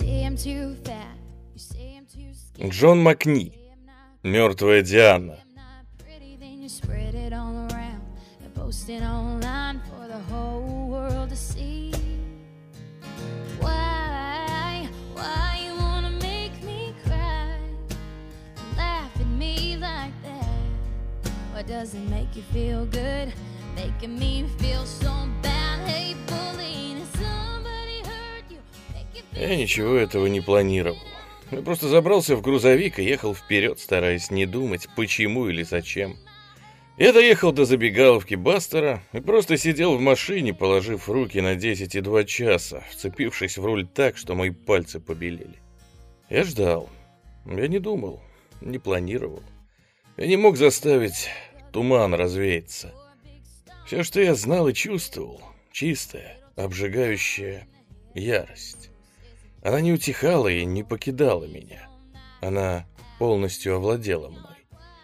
Джон Макни. Мертвая Диана. What doesn't make you feel good, making me feel so bad. Hey, bullying, somebody hurt you, make you feel. Я ничего этого не планировал. Я просто забрался в грузовик и ехал вперед, стараясь не думать, почему или зачем. Я доехал до забегаловки Бастера и просто сидел в машине, положив руки на 10,2 часа, вцепившись в руль так, что мои пальцы побелели. Я ждал. Я не думал, не планировал. Я не мог заставить туман развеяться. Все, что я знал и чувствовал, чистая, обжигающая ярость. Она не утихала и не покидала меня. Она полностью овладела мной.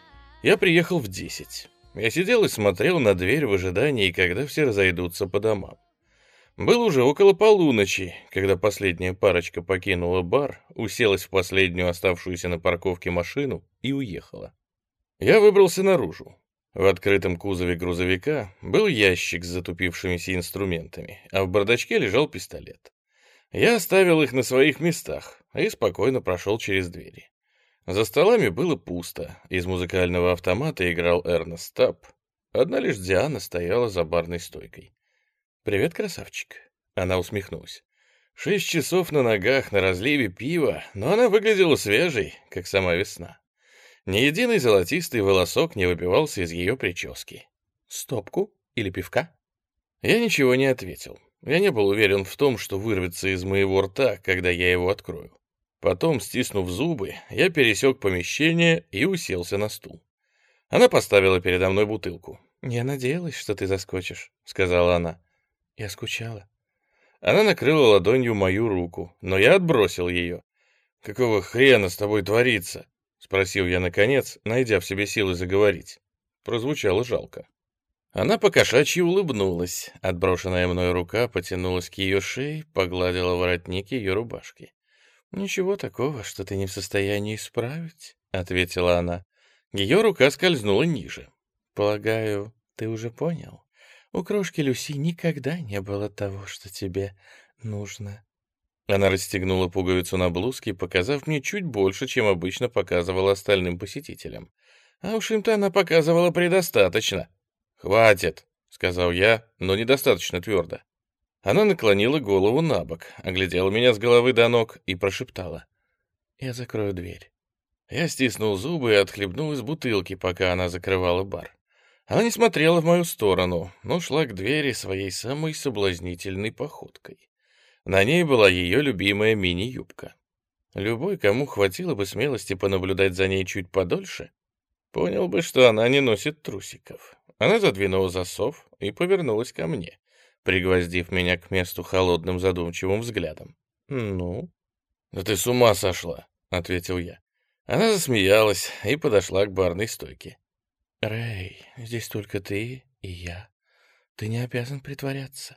Я приехал в 10. Я сидел и смотрел на дверь в ожидании, когда все разойдутся по домам. Было уже около полуночи, когда последняя парочка покинула бар, уселась в последнюю оставшуюся на парковке машину и уехала. Я выбрался наружу. В открытом кузове грузовика был ящик с затупившимися инструментами, а в бардачке лежал пистолет. Я оставил их на своих местах и спокойно прошел через двери. За столами было пусто, из музыкального автомата играл Эрнест Тапп. Одна лишь Диана стояла за барной стойкой. «Привет, красавчик!» Она усмехнулась. 6 часов на ногах на разливе пива, но она выглядела свежей, как сама весна. Ни единый золотистый волосок не выбивался из ее прически. «Стопку или пивка?» Я ничего не ответил. Я не был уверен в том, что вырвется из моего рта, когда я его открою. Потом, стиснув зубы, я пересек помещение и уселся на стул. Она поставила передо мной бутылку. «Я надеялась, что ты заскочишь», — сказала она. «Я скучала». Она накрыла ладонью мою руку, но я отбросил ее. «Какого хрена с тобой творится?» — спросил я наконец, найдя в себе силы заговорить. Прозвучало жалко. Она покошачьи улыбнулась. Отброшенная мной рука потянулась к ее шее, погладила воротник ее рубашки. «Ничего такого, что ты не в состоянии исправить», — ответила она. Ее рука скользнула ниже. «Полагаю, ты уже понял. У крошки Люси никогда не было того, что тебе нужно». Она расстегнула пуговицу на блузке, показав мне чуть больше, чем обычно показывала остальным посетителям. А уж им-то она показывала предостаточно. «Хватит», — сказал я, но недостаточно твердо. Она наклонила голову на бок, оглядела меня с головы до ног и прошептала. «Я закрою дверь». Я стиснул зубы и отхлебнул из бутылки, пока она закрывала бар. Она не смотрела в мою сторону, но шла к двери своей самой соблазнительной походкой. На ней была ее любимая мини-юбка. Любой, кому хватило бы смелости понаблюдать за ней чуть подольше, понял бы, что она не носит трусиков. Она задвинула засов и повернулась ко мне, пригвоздив меня к месту холодным задумчивым взглядом. «Ну?» «Да ты с ума сошла», — ответил я. Она засмеялась и подошла к барной стойке. «Рэй, здесь только ты и я. Ты не обязан притворяться».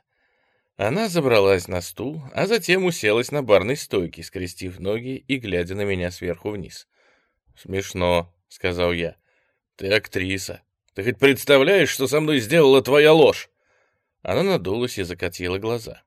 Она забралась на стул, а затем уселась на барной стойке, скрестив ноги и глядя на меня сверху вниз. «Смешно», — сказал я. «Ты актриса. Ты хоть представляешь, что со мной сделала твоя ложь?» Она надулась и закатила глаза.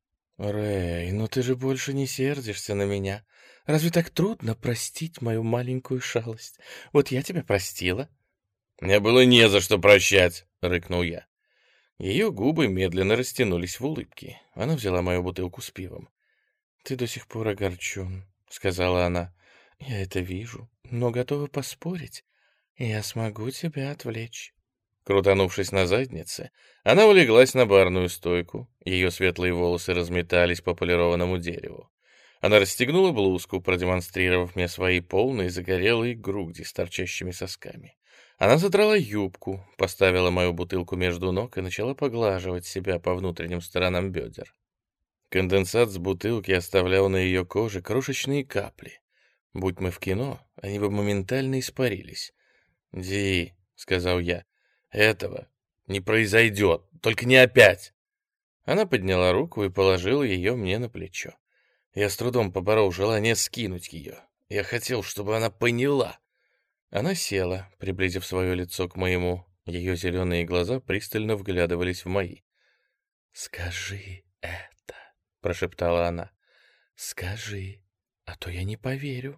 «Рэй, ну ты же больше не сердишься на меня. Разве так трудно простить мою маленькую шалость? Вот я тебя простила». «Мне было не за что прощать», — рыкнул я. Ее губы медленно растянулись в улыбке. Она взяла мою бутылку с пивом. «Ты до сих пор огорчен», — сказала она. «Я это вижу, но готова поспорить. Я смогу тебя отвлечь». Крутанувшись на заднице, она улеглась на барную стойку. Ее светлые волосы разметались по полированному дереву. Она расстегнула блузку, продемонстрировав мне свои полные загорелые груди с торчащими сосками. Она задрала юбку, поставила мою бутылку между ног и начала поглаживать себя по внутренним сторонам бедер. Конденсат с бутылки оставлял на ее коже крошечные капли. Будь мы в кино, они бы моментально испарились. «Ди», — сказал я, — «этого не произойдет, только не опять». Она подняла руку и положила ее мне на плечо. Я с трудом поборол желание скинуть ее. Я хотел, чтобы она поняла. Она села, приблизив свое лицо к моему. Ее зеленые глаза пристально вглядывались в мои. «Скажи это», — прошептала она. «Скажи, а то я не поверю».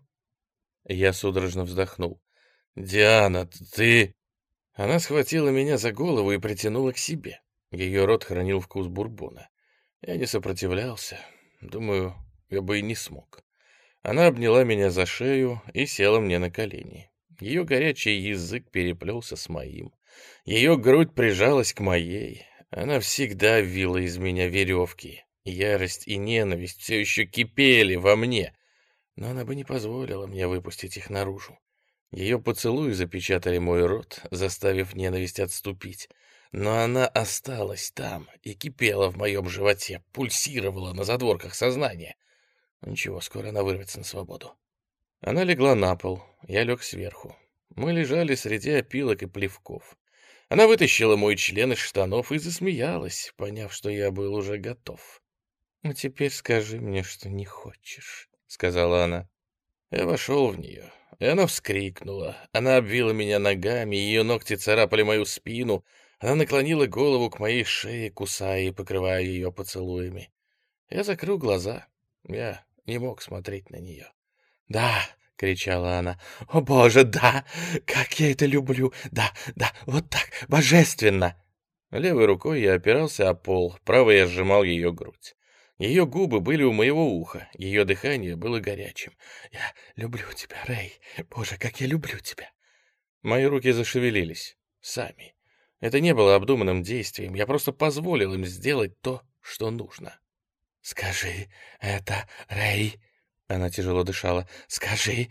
Я судорожно вздохнул. «Диана, ты...» Она схватила меня за голову и притянула к себе. Ее рот хранил вкус бурбона. Я не сопротивлялся. Думаю, я бы и не смог. Она обняла меня за шею и села мне на колени. Ее горячий язык переплелся с моим. Ее грудь прижалась к моей. Она всегда вила из меня веревки. Ярость и ненависть все еще кипели во мне. Но она бы не позволила мне выпустить их наружу. Ее поцелуи запечатали мой рот, заставив ненависть отступить. Но она осталась там и кипела в моем животе, пульсировала на задворках сознания. Ничего, скоро она вырвется на свободу. Она легла на пол, я лег сверху. Мы лежали среди опилок и плевков. Она вытащила мой член из штанов и засмеялась, поняв, что я был уже готов. «Ну теперь скажи мне, что не хочешь», — сказала она. Я вошел в нее, и она вскрикнула. Она обвила меня ногами, ее ногти царапали мою спину. Она наклонила голову к моей шее, кусая и покрывая ее поцелуями. Я закрыл глаза. Я не мог смотреть на нее. «Да!» — кричала она. «О, Боже, да! Как я это люблю! Да, да, вот так, божественно!» Левой рукой я опирался о пол, правой я сжимал ее грудь. Ее губы были у моего уха, ее дыхание было горячим. «Я люблю тебя, Рэй! Боже, как я люблю тебя!» Мои руки зашевелились. Сами. Это не было обдуманным действием, я просто позволил им сделать то, что нужно. «Скажи это, Рэй!» Она тяжело дышала. «Скажи,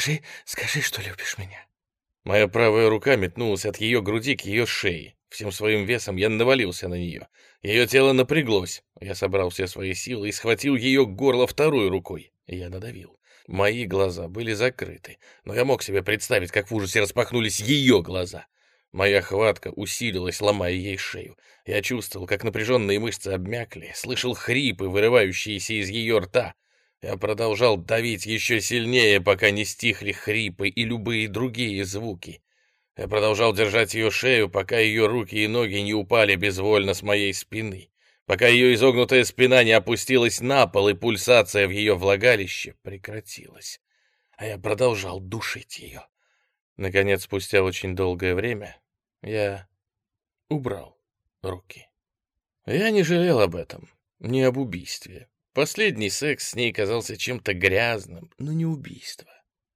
что любишь меня!» Моя правая рука метнулась от ее груди к ее шее. Всем своим весом я навалился на нее. Ее тело напряглось. Я собрал все свои силы и схватил ее горло второй рукой. Я надавил. Мои глаза были закрыты, но я мог себе представить, как в ужасе распахнулись ее глаза. Моя хватка усилилась, ломая ей шею. Я чувствовал, как напряженные мышцы обмякли, слышал хрипы, вырывающиеся из ее рта. Я продолжал давить еще сильнее, пока не стихли хрипы и любые другие звуки. Я продолжал держать ее шею, пока ее руки и ноги не упали безвольно с моей спины, пока ее изогнутая спина не опустилась на пол и пульсация в ее влагалище прекратилась. А я продолжал душить ее. Наконец, спустя очень долгое время, я убрал руки. Я не жалел об этом, не об убийстве. Последний секс с ней казался чем-то грязным, но не убийство.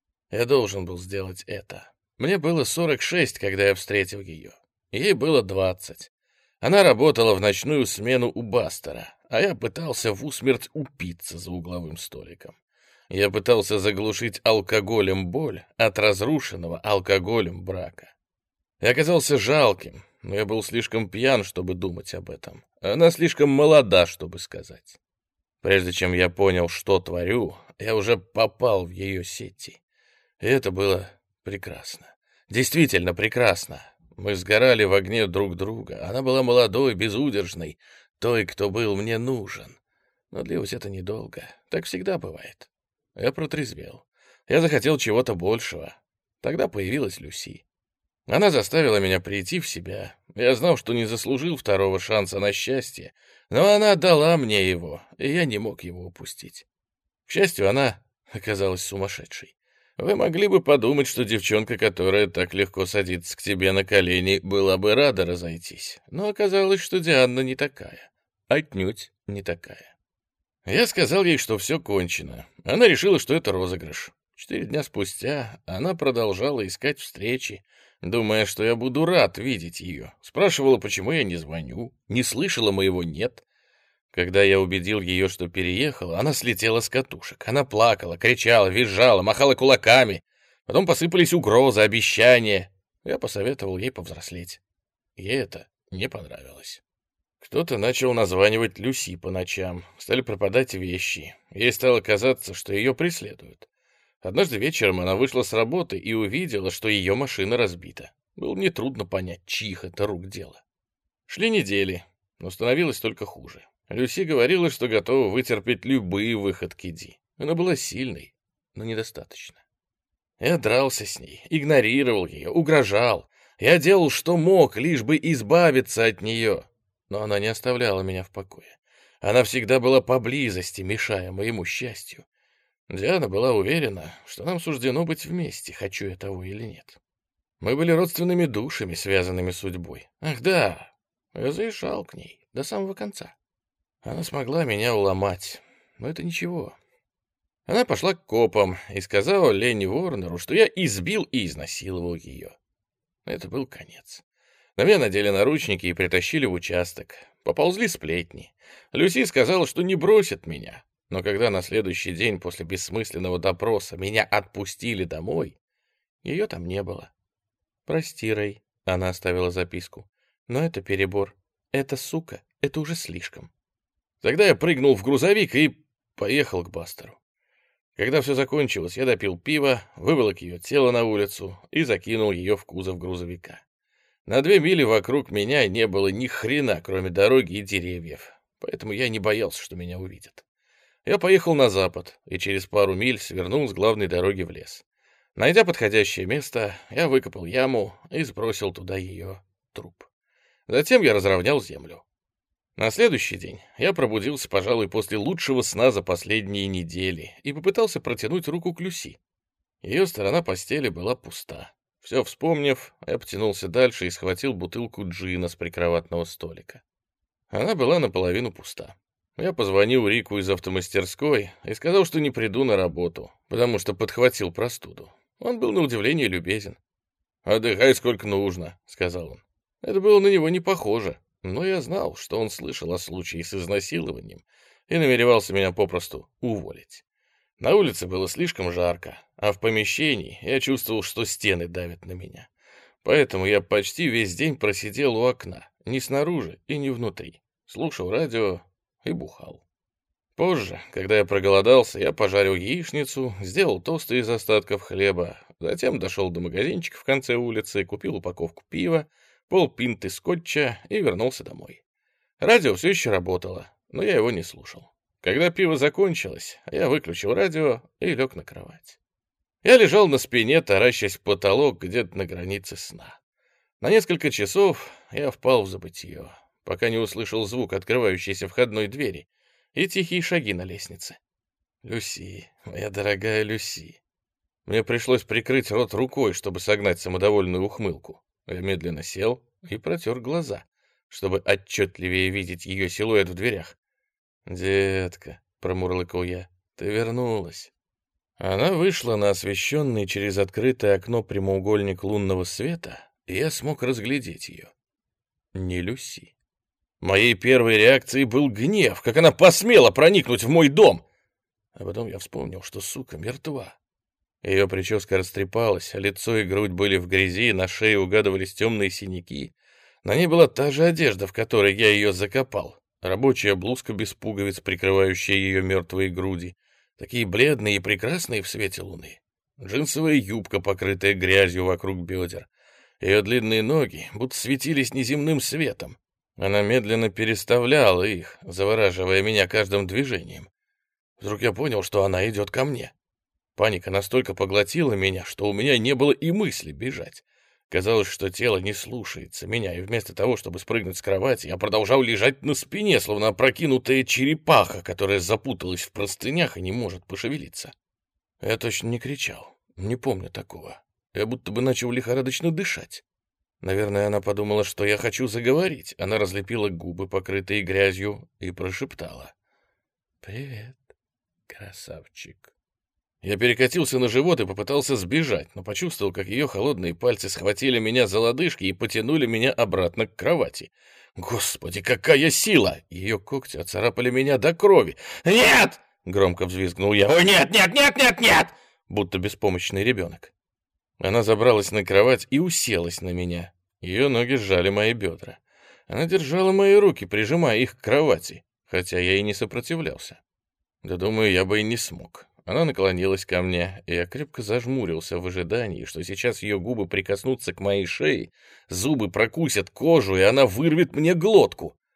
Я должен был сделать это. Мне было 46, когда я встретил ее. Ей было 20. Она работала в ночную смену у Бастера, а я пытался в усмерть упиться за угловым столиком. Я пытался заглушить алкоголем боль от разрушенного алкоголем брака. Я оказался жалким, но я был слишком пьян, чтобы думать об этом. Она слишком молода, чтобы сказать. Прежде чем я понял, что творю, я уже попал в ее сети. И это было прекрасно. Действительно прекрасно. Мы сгорали в огне друг друга. Она была молодой, безудержной, той, кто был мне нужен. Но длилось это недолго. Так всегда бывает. Я протрезвел. Я захотел чего-то большего. Тогда появилась Люси. Она заставила меня прийти в себя. Я знал, что не заслужил второго шанса на счастье, но она дала мне его, и я не мог его упустить. К счастью, она оказалась сумасшедшей. Вы могли бы подумать, что девчонка, которая так легко садится к тебе на колени, была бы рада разойтись. Но оказалось, что Диана не такая. Отнюдь не такая. Я сказал ей, что все кончено. Она решила, что это розыгрыш. 4 дня спустя она продолжала искать встречи, думая, что я буду рад видеть ее. Спрашивала, почему я не звоню, не слышала моего «нет». Когда я убедил ее, что переехала, она слетела с катушек. Она плакала, кричала, визжала, махала кулаками. Потом посыпались угрозы, обещания. Я посоветовал ей повзрослеть. Ей это не понравилось. Кто-то начал названивать Люси по ночам. Стали пропадать вещи. Ей стало казаться, что ее преследуют. Однажды вечером она вышла с работы и увидела, что ее машина разбита. Было нетрудно понять, чьих это рук дело. Шли недели, но становилось только хуже. Люси говорила, что готова вытерпеть любые выходки Ди. Она была сильной, но недостаточно. Я дрался с ней, игнорировал ее, угрожал. Я делал, что мог, лишь бы избавиться от нее. Но она не оставляла меня в покое. Она всегда была поблизости, мешая моему счастью. Диана была уверена, что нам суждено быть вместе, хочу я того или нет. Мы были родственными душами, связанными судьбой. Ах да, я заезжал к ней до самого конца. Она смогла меня уломать, но это ничего. Она пошла к копам и сказала Ленни Уорнеру, что я избил и изнасиловал ее. Это был конец. На меня надели наручники и притащили в участок. Поползли сплетни. Люси сказала, что не бросит меня. Но когда на следующий день после бессмысленного допроса меня отпустили домой, ее там не было. «Прости, Рэй», — она оставила записку, — «но это перебор. Эта сука, это уже слишком». Тогда я прыгнул в грузовик и поехал к Бастеру. Когда все закончилось, я допил пиво, выволок ее тело на улицу и закинул ее в кузов грузовика. На 2 мили вокруг меня не было ни хрена, кроме дороги и деревьев, поэтому я не боялся, что меня увидят. Я поехал на запад и через пару миль свернул с главной дороги в лес. Найдя подходящее место, я выкопал яму и сбросил туда ее труп. Затем я разровнял землю. На следующий день я пробудился, пожалуй, после лучшего сна за последние недели и попытался протянуть руку к Люси. Ее сторона постели была пуста. Все вспомнив, я потянулся дальше и схватил бутылку джина с прикроватного столика. Она была наполовину пуста. Я позвонил Рику из автомастерской и сказал, что не приду на работу, потому что подхватил простуду. Он был на удивление любезен. «Отдыхай сколько нужно», — сказал он. Это было на него не похоже. Но я знал, что он слышал о случае с изнасилованием и намеревался меня попросту уволить. На улице было слишком жарко, а в помещении я чувствовал, что стены давят на меня. Поэтому я почти весь день просидел у окна, ни снаружи и ни внутри, слушал радио и бухал. Позже, когда я проголодался, я пожарил яичницу, сделал тосты из остатков хлеба, затем дошел до магазинчика в конце улицы, купил упаковку пива, полпинты скотча и вернулся домой. Радио все еще работало, но я его не слушал. Когда пиво закончилось, я выключил радио и лег на кровать. Я лежал на спине, таращась в потолок где-то на границе сна. На несколько часов я впал в забытье, пока не услышал звук открывающейся входной двери и тихие шаги на лестнице. Люси, моя дорогая Люси. Мне пришлось прикрыть рот рукой, чтобы согнать самодовольную ухмылку. Я медленно сел и протер глаза, чтобы отчетливее видеть ее силуэт в дверях. «Детка», — промурлыкал я, — «ты вернулась». Она вышла на освещенный через открытое окно прямоугольник лунного света, и я смог разглядеть ее. Не Люси. Моей первой реакцией был гнев, как она посмела проникнуть в мой дом. А потом я вспомнил, что сука мертва. Ее прическа растрепалась, а лицо и грудь были в грязи, на шее угадывались темные синяки. На ней была та же одежда, в которой я ее закопал. Рабочая блузка без пуговиц, прикрывающая ее мертвые груди. Такие бледные и прекрасные в свете луны. Джинсовая юбка, покрытая грязью вокруг бедер. Ее длинные ноги будто светились неземным светом. Она медленно переставляла их, завораживая меня каждым движением. Вдруг я понял, что она идет ко мне. Паника настолько поглотила меня, что у меня не было и мысли бежать. Казалось, что тело не слушается меня, и вместо того, чтобы спрыгнуть с кровати, я продолжал лежать на спине, словно опрокинутая черепаха, которая запуталась в простынях и не может пошевелиться. Я точно не кричал, не помню такого. Я будто бы начал лихорадочно дышать. Наверное, она подумала, что я хочу заговорить. Она разлепила губы, покрытые грязью, и прошептала: «Привет, красавчик». Я перекатился на живот и попытался сбежать, но почувствовал, как ее холодные пальцы схватили меня за лодыжки и потянули меня обратно к кровати. Господи, какая сила! Ее когти оцарапали меня до крови. «Нет!» — громко взвизгнул я. «Ой, нет, нет, нет, нет, нет!» Будто беспомощный ребенок. Она забралась на кровать и уселась на меня. Ее ноги сжали мои бедра. Она держала мои руки, прижимая их к кровати, хотя я и не сопротивлялся. Да, думаю, я бы и не смог. Она наклонилась ко мне, и я крепко зажмурился в ожидании, что сейчас ее губы прикоснутся к моей шее, зубы прокусят кожу, и она вырвет мне глотку.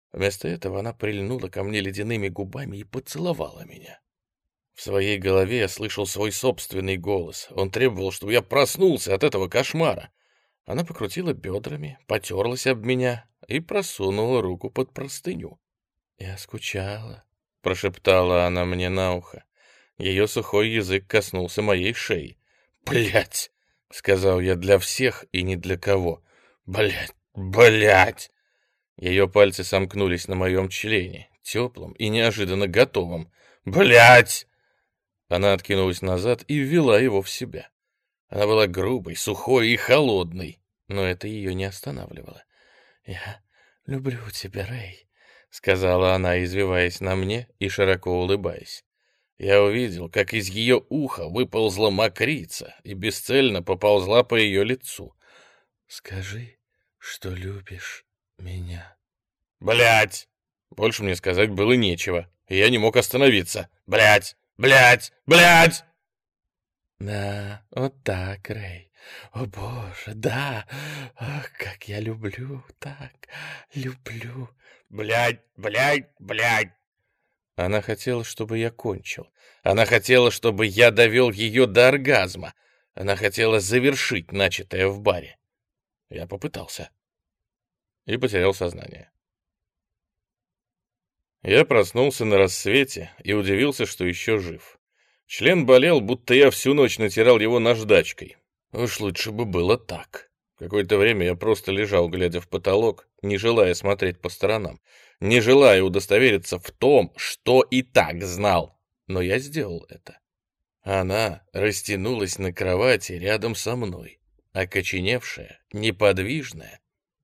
Вместо этого она прильнула ко мне ледяными губами и поцеловала меня. В своей голове я слышал свой собственный голос. Он требовал, чтобы я проснулся от этого кошмара. Она покрутила бедрами, потерлась об меня и просунула руку под простыню. «Я скучала», — прошептала она мне на ухо. Ее сухой язык коснулся моей шеи. «Блядь!» — сказал я для всех и ни для кого. «Блядь! Блядь!» Ее пальцы сомкнулись на моем члене, теплом и неожиданно готовом. «Блядь!» Она откинулась назад и ввела его в себя. Она была грубой, сухой и холодной, но это ее не останавливало. «Я люблю тебя, Рэй», — сказала она, извиваясь на мне и широко улыбаясь. Я увидел, как из ее уха выползла мокрица и бесцельно поползла по ее лицу. «Скажи, что любишь меня». «Блядь!» Больше мне сказать было нечего, и я не мог остановиться. «Блядь! Блядь! Блядь!» «Да, вот так, Рэй. О, Боже, да! Ах, как я люблю, так люблю!» «Блядь! Блядь! Блядь!» Она хотела, чтобы я кончил. Она хотела, чтобы я довел ее до оргазма. Она хотела завершить начатое в баре. Я попытался. И потерял сознание. Я проснулся на рассвете и удивился, что еще жив. Член болел, будто я всю ночь натирал его наждачкой. Уж лучше бы было так. Какое-то время я просто лежал, глядя в потолок, не желая смотреть по сторонам, не желая удостовериться в том, что и так знал. Но я сделал это. Она растянулась на кровати рядом со мной, окоченевшая, неподвижная,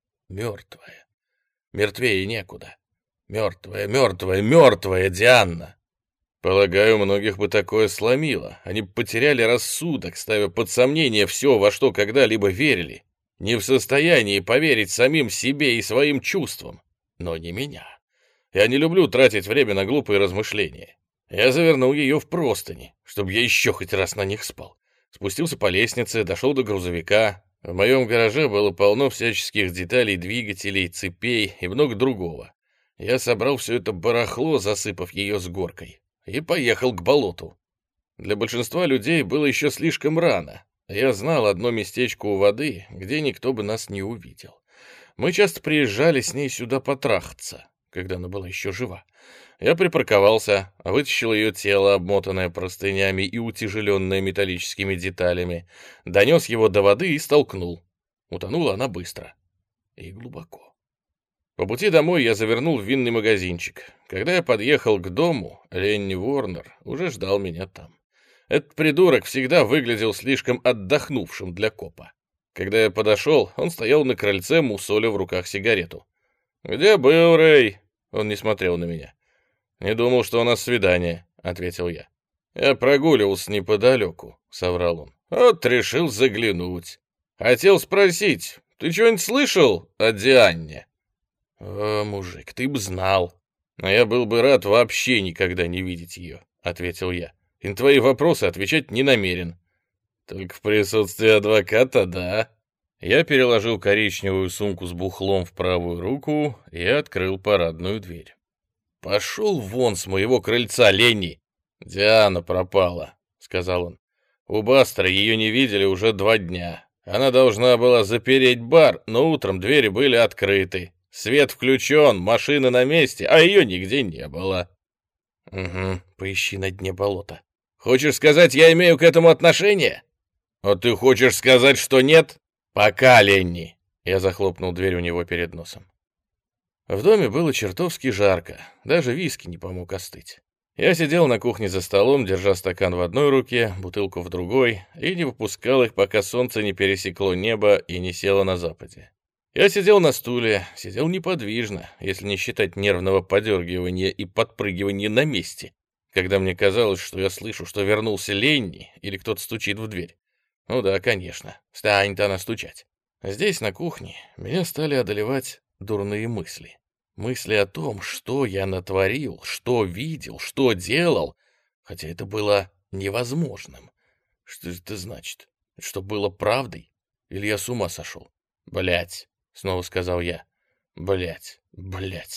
мертвая. Мертвее некуда. Мертвая, мертвая, мертвая Диана. Полагаю, многих бы такое сломило. Они бы потеряли рассудок, ставя под сомнение все, во что когда-либо верили. Не в состоянии поверить самим себе и своим чувствам. Но не меня. Я не люблю тратить время на глупые размышления. Я завернул ее в простыни, чтобы я еще хоть раз на них спал. Спустился по лестнице, дошел до грузовика. В моем гараже было полно всяческих деталей, двигателей, цепей и много другого. Я собрал все это барахло, засыпав ее с горкой, и поехал к болоту. Для большинства людей было еще слишком рано. Я знал одно местечко у воды, где никто бы нас не увидел. Мы часто приезжали с ней сюда потрахаться, когда она была еще жива. Я припарковался, вытащил ее тело, обмотанное простынями и утяжеленное металлическими деталями, донес его до воды и столкнул. Утонула она быстро и глубоко. По пути домой я завернул в винный магазинчик. Когда я подъехал к дому, Ленни Уорнер уже ждал меня там. Этот придурок всегда выглядел слишком отдохнувшим для копа. Когда я подошел, он стоял на крыльце, мусоля в руках сигарету. «Где был, Рэй?» Он не смотрел на меня. «Не думал, что у нас свидание», — ответил я. «Я прогуливался неподалеку», — соврал он. «Вот решил заглянуть. Хотел спросить, ты что-нибудь слышал о Дианне?» «О, мужик, ты б знал. Но я был бы рад вообще никогда не видеть ее», — ответил я. «И на твои вопросы отвечать не намерен». «Только в присутствии адвоката, да?» Я переложил коричневую сумку с бухлом в правую руку и открыл парадную дверь. «Пошел вон с моего крыльца, Ленни!» «Диана пропала», — сказал он. «У Бастера ее не видели уже 2 дня. Она должна была запереть бар, но утром двери были открыты. Свет включен, машина на месте, а ее нигде не было». «Угу, поищи на дне болота». «Хочешь сказать, я имею к этому отношение?» «А ты хочешь сказать, что нет?» «Пока, Ленни!» Я захлопнул дверь у него перед носом. В доме было чертовски жарко, даже виски не помог остыть. Я сидел на кухне за столом, держа стакан в одной руке, бутылку в другой, и не выпускал их, пока солнце не пересекло небо и не село на западе. Я сидел на стуле, сидел неподвижно, если не считать нервного подергивания и подпрыгивания на месте, когда мне казалось, что я слышу, что вернулся Ленни или кто-то стучит в дверь. Ну да, конечно, станет она стучать. Здесь, на кухне, меня стали одолевать дурные мысли. Мысли о том, что я натворил, что видел, что делал, хотя это было невозможным. Что это значит? Что было правдой? Или я с ума сошел? «Блядь», — снова сказал я. «Блядь, блядь».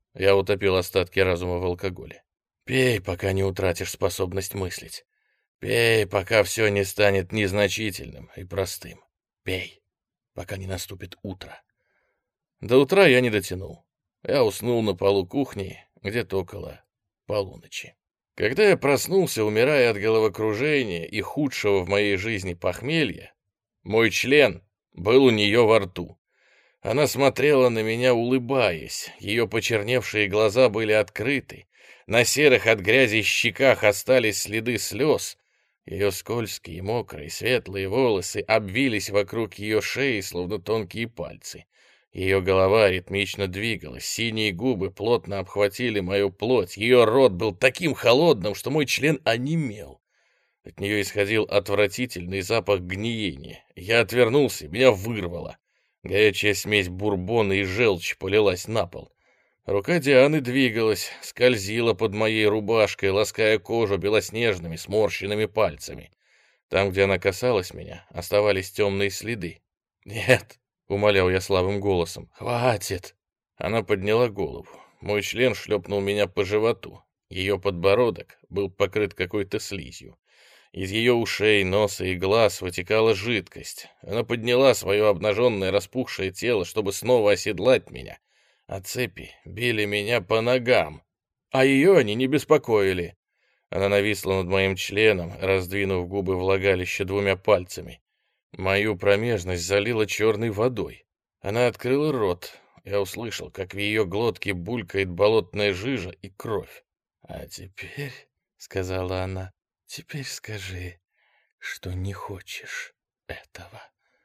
Я утопил остатки разума в алкоголе. Пей, пока не утратишь способность мыслить. Пей, пока все не станет незначительным и простым. Пей, пока не наступит утро. До утра я не дотянул. Я уснул на полу кухни где-то около полуночи. Когда я проснулся, умирая от головокружения и худшего в моей жизни похмелья, мой член был у нее во рту. Она смотрела на меня, улыбаясь. Ее почерневшие глаза были открыты. На серых от грязи щеках остались следы слез. Ее скользкие, мокрые, светлые волосы обвились вокруг ее шеи, словно тонкие пальцы. Ее голова ритмично двигалась, синие губы плотно обхватили мою плоть. Ее рот был таким холодным, что мой член онемел. От нее исходил отвратительный запах гниения. Я отвернулся, меня вырвало. Горячая смесь бурбона и желчи полилась на пол. Рука Дианы двигалась, скользила под моей рубашкой, лаская кожу белоснежными сморщенными пальцами. Там, где она касалась меня, оставались темные следы. «Нет», — умолял я слабым голосом, — «хватит». Она подняла голову. Мой член шлепнул меня по животу. Ее подбородок был покрыт какой-то слизью. Из ее ушей, носа и глаз вытекала жидкость. Она подняла свое обнаженное распухшее тело, чтобы снова оседлать меня. А цепи били меня по ногам, а ее они не беспокоили. Она нависла над моим членом, раздвинув губы влагалища двумя пальцами. Мою промежность залила черной водой. Она открыла рот. Я услышал, как в ее глотке булькает болотная жижа и кровь. «А теперь, — сказала она, — теперь скажи, что не хочешь этого».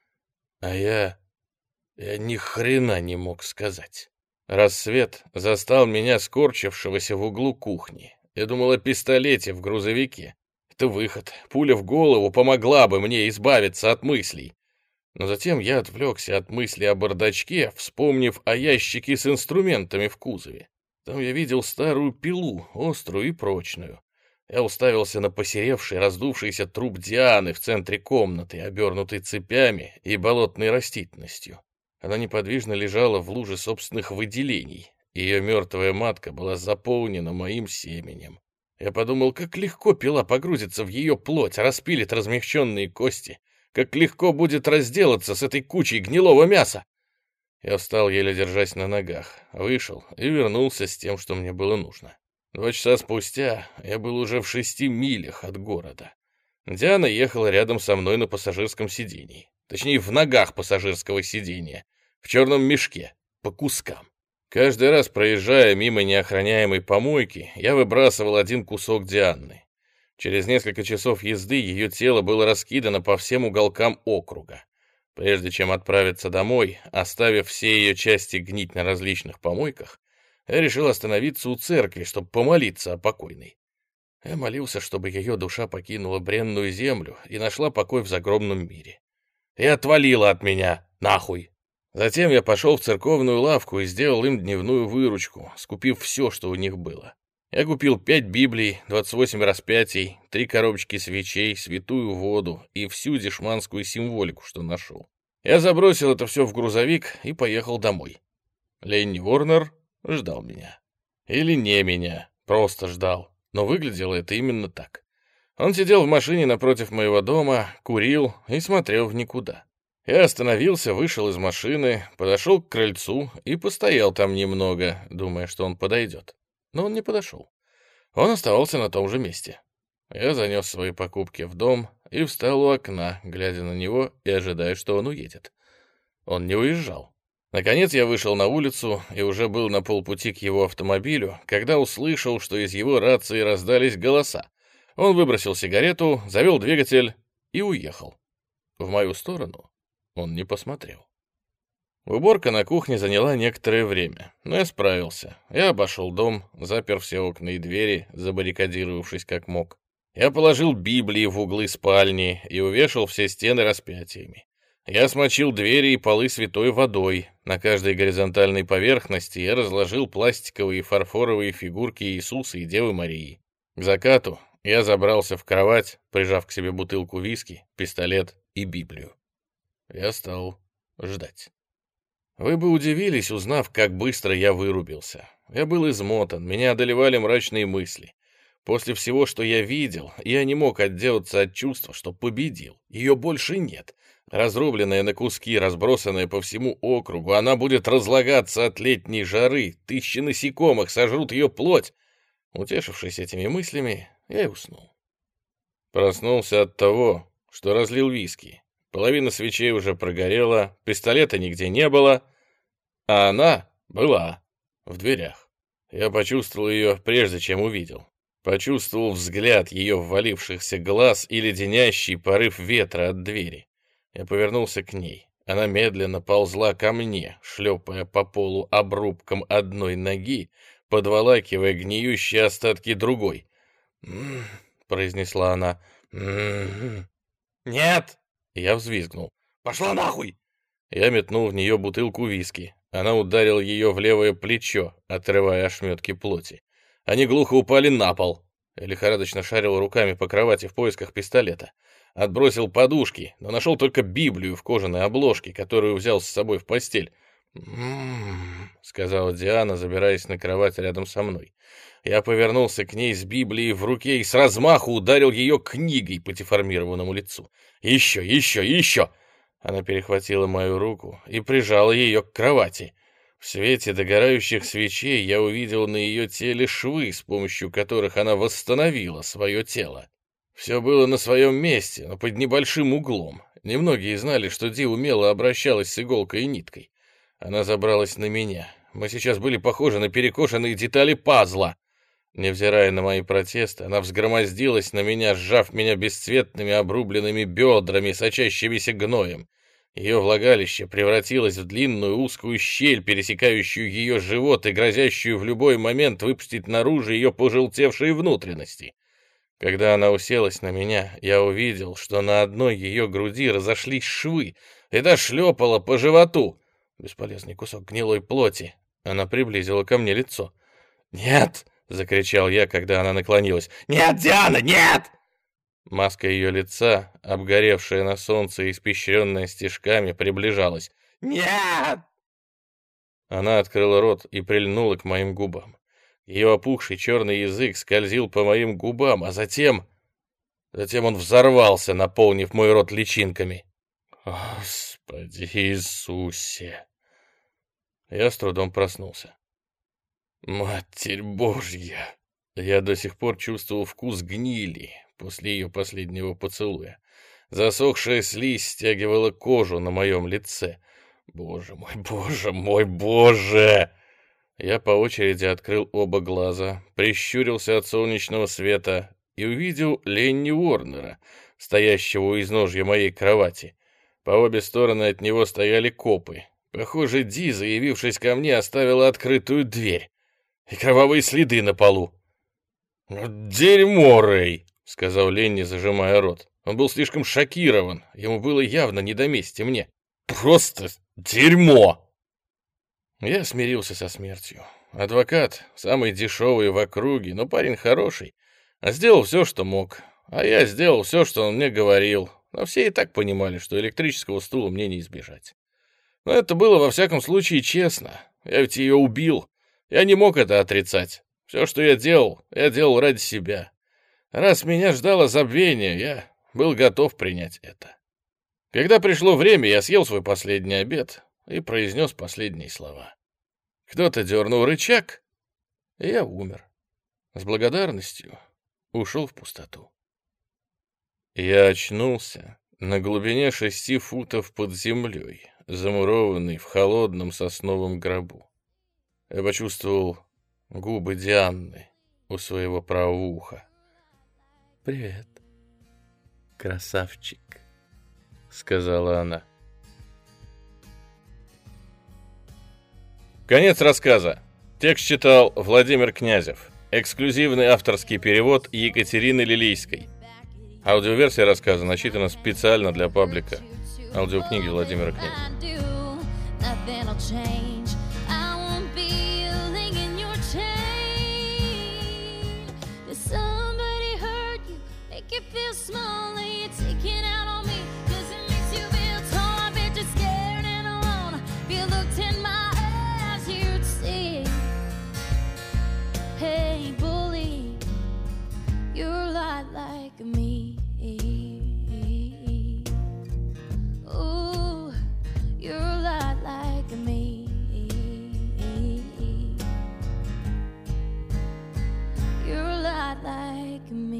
А я ни хрена не мог сказать. Рассвет застал меня скорчившегося в углу кухни. Я думал о пистолете в грузовике. Это выход. Пуля в голову помогла бы мне избавиться от мыслей. Но затем я отвлекся от мысли о бардачке, вспомнив о ящике с инструментами в кузове. Там я видел старую пилу, острую и прочную. Я уставился на посеревший, раздувшийся труп Дианы в центре комнаты, обернутый цепями и болотной растительностью. Она неподвижно лежала в луже собственных выделений. Ее мертвая матка была заполнена моим семенем. Я подумал, как легко пила погрузится в ее плоть, распилит размягченные кости, как легко будет разделаться с этой кучей гнилого мяса. Я встал, еле держась на ногах, вышел и вернулся с тем, что мне было нужно. 2 часа спустя я был уже в 6 милях от города. Диана ехала рядом со мной на пассажирском сидении. Точнее, в ногах пассажирского сидения. В черном мешке, по кускам. Каждый раз, проезжая мимо неохраняемой помойки, я выбрасывал один кусок Дианы. Через несколько часов езды ее тело было раскидано по всем уголкам округа. Прежде чем отправиться домой, оставив все ее части гнить на различных помойках, я решил остановиться у церкви, чтобы помолиться о покойной. Я молился, чтобы ее душа покинула бренную землю и нашла покой в загробном мире. И отвалила от меня, нахуй! Затем я пошел в церковную лавку и сделал им дневную выручку, скупив все, что у них было. Я купил 5 Библий, 28 распятий, 3 коробочки свечей, святую воду и всю дешманскую символику, что нашел. Я забросил это все в грузовик и поехал домой. Ленни Уорнер ждал меня. Или не меня, просто ждал. Но выглядело это именно так. Он сидел в машине напротив моего дома, курил и смотрел в никуда. Я остановился, вышел из машины, подошел к крыльцу и постоял там немного, думая, что он подойдет. Но он не подошел. Он оставался на том же месте. Я занес свои покупки в дом и встал у окна, глядя на него и ожидая, что он уедет. Он не уезжал. Наконец я вышел на улицу и уже был на полпути к его автомобилю, когда услышал, что из его рации раздались голоса. Он выбросил сигарету, завел двигатель и уехал. В мою сторону он не посмотрел. Уборка на кухне заняла некоторое время, но я справился. Я обошел дом, запер все окна и двери, забаррикадировавшись как мог. Я положил Библии в углы спальни и увешал все стены распятиями. Я смочил двери и полы святой водой. На каждой горизонтальной поверхности я разложил пластиковые и фарфоровые фигурки Иисуса и Девы Марии. К закату я забрался в кровать, прижав к себе бутылку виски, пистолет и Библию. Я стал ждать. Вы бы удивились, узнав, как быстро я вырубился. Я был измотан, меня одолевали мрачные мысли. После всего, что я видел, я не мог отделаться от чувства, что победил. Ее больше нет. Разрубленная на куски, разбросанная по всему округу, она будет разлагаться от летней жары, тысячи насекомых сожрут ее плоть. Утешившись этими мыслями, я и уснул. Проснулся от того, что разлил виски. Половина свечей уже прогорела, пистолета нигде не было, а она была в дверях. Я почувствовал ее, прежде чем увидел. Почувствовал взгляд ее ввалившихся глаз и леденящий порыв ветра от двери. Я повернулся к ней. Она медленно ползла ко мне, шлепая по полу обрубком одной ноги, подволакивая гниющие остатки другой. Произнесла она. «Нет!» Я взвизгнул. «Пошла нахуй!» Я метнул в нее бутылку виски. Она ударила ее в левое плечо, отрывая ошметки плоти. Они глухо упали на пол. Я лихорадочно шарил руками по кровати в поисках пистолета. Отбросил подушки, но нашел только Библию в кожаной обложке, которую взял с собой в постель. Сказала Диана, забираясь на кровать рядом со мной. Я повернулся к ней с Библией в руке и с размаху ударил ее книгой по деформированному лицу. «Еще, еще, еще!» Она перехватила мою руку и прижала ее к кровати. В свете догорающих свечей я увидел на ее теле швы, с помощью которых она восстановила свое тело. Все было на своем месте, но под небольшим углом. Немногие знали, что Ди умело обращалась с иголкой и ниткой. Она забралась на меня. Мы сейчас были похожи на перекошенные детали пазла. Невзирая на мои протесты, она взгромоздилась на меня, сжав меня бесцветными обрубленными бедрами, сочащимися гноем. Ее влагалище превратилось в длинную узкую щель, пересекающую ее живот и грозящую в любой момент выпустить наружу ее пожелтевшие внутренности. Когда она уселась на меня, я увидел, что на одной ее груди разошлись швы, и та шлепала по животу. Бесполезный кусок гнилой плоти. Она приблизила ко мне лицо. «Нет!» — закричал я, когда она наклонилась. «Нет, Диана, нет!» Маска ее лица, обгоревшая на солнце и испещренная стежками, приближалась. «Нет!» Она открыла рот и прильнула к моим губам. Ее опухший черный язык скользил по моим губам, а затем он взорвался, наполнив мой рот личинками. «Господи Иисусе!» Я с трудом проснулся. «Матерь Божья!» Я до сих пор чувствовал вкус гнили после ее последнего поцелуя. Засохшая слизь стягивала кожу на моем лице. «Боже мой, Боже мой, Боже!» Я по очереди открыл оба глаза, прищурился от солнечного света и увидел Ленни Уорнера, стоящего у изножья моей кровати. По обе стороны от него стояли копы. Похоже, Ди, заявившись ко мне, оставила открытую дверь и кровавые следы на полу. «Дерьмо, Рэй!» — сказал Ленни, зажимая рот. Он был слишком шокирован, ему было явно не до мести мне. «Просто дерьмо!» Я смирился со смертью. Адвокат, самый дешевый в округе, но парень хороший. Сделал все, что мог. А я сделал все, что он мне говорил. Но все и так понимали, что электрического стула мне не избежать. Но это было во всяком случае честно. Я ведь ее убил. Я не мог это отрицать. Все, что я делал ради себя. Раз меня ждало забвение, я был готов принять это. Когда пришло время, я съел свой последний обед и произнес последние слова. Кто-то дернул рычаг, и я умер. С благодарностью ушел в пустоту. Я очнулся на глубине 6 футов под землей, замурованный в холодном сосновом гробу. Я почувствовал губы Дианы у своего правого уха. «Привет, красавчик», — сказала она. Конец рассказа. Текст читал Владимир Князев. Эксклюзивный авторский перевод Екатерины Лилийской. Аудиоверсия рассказа начитана специально для паблика аудиокниги Владимира Князева. making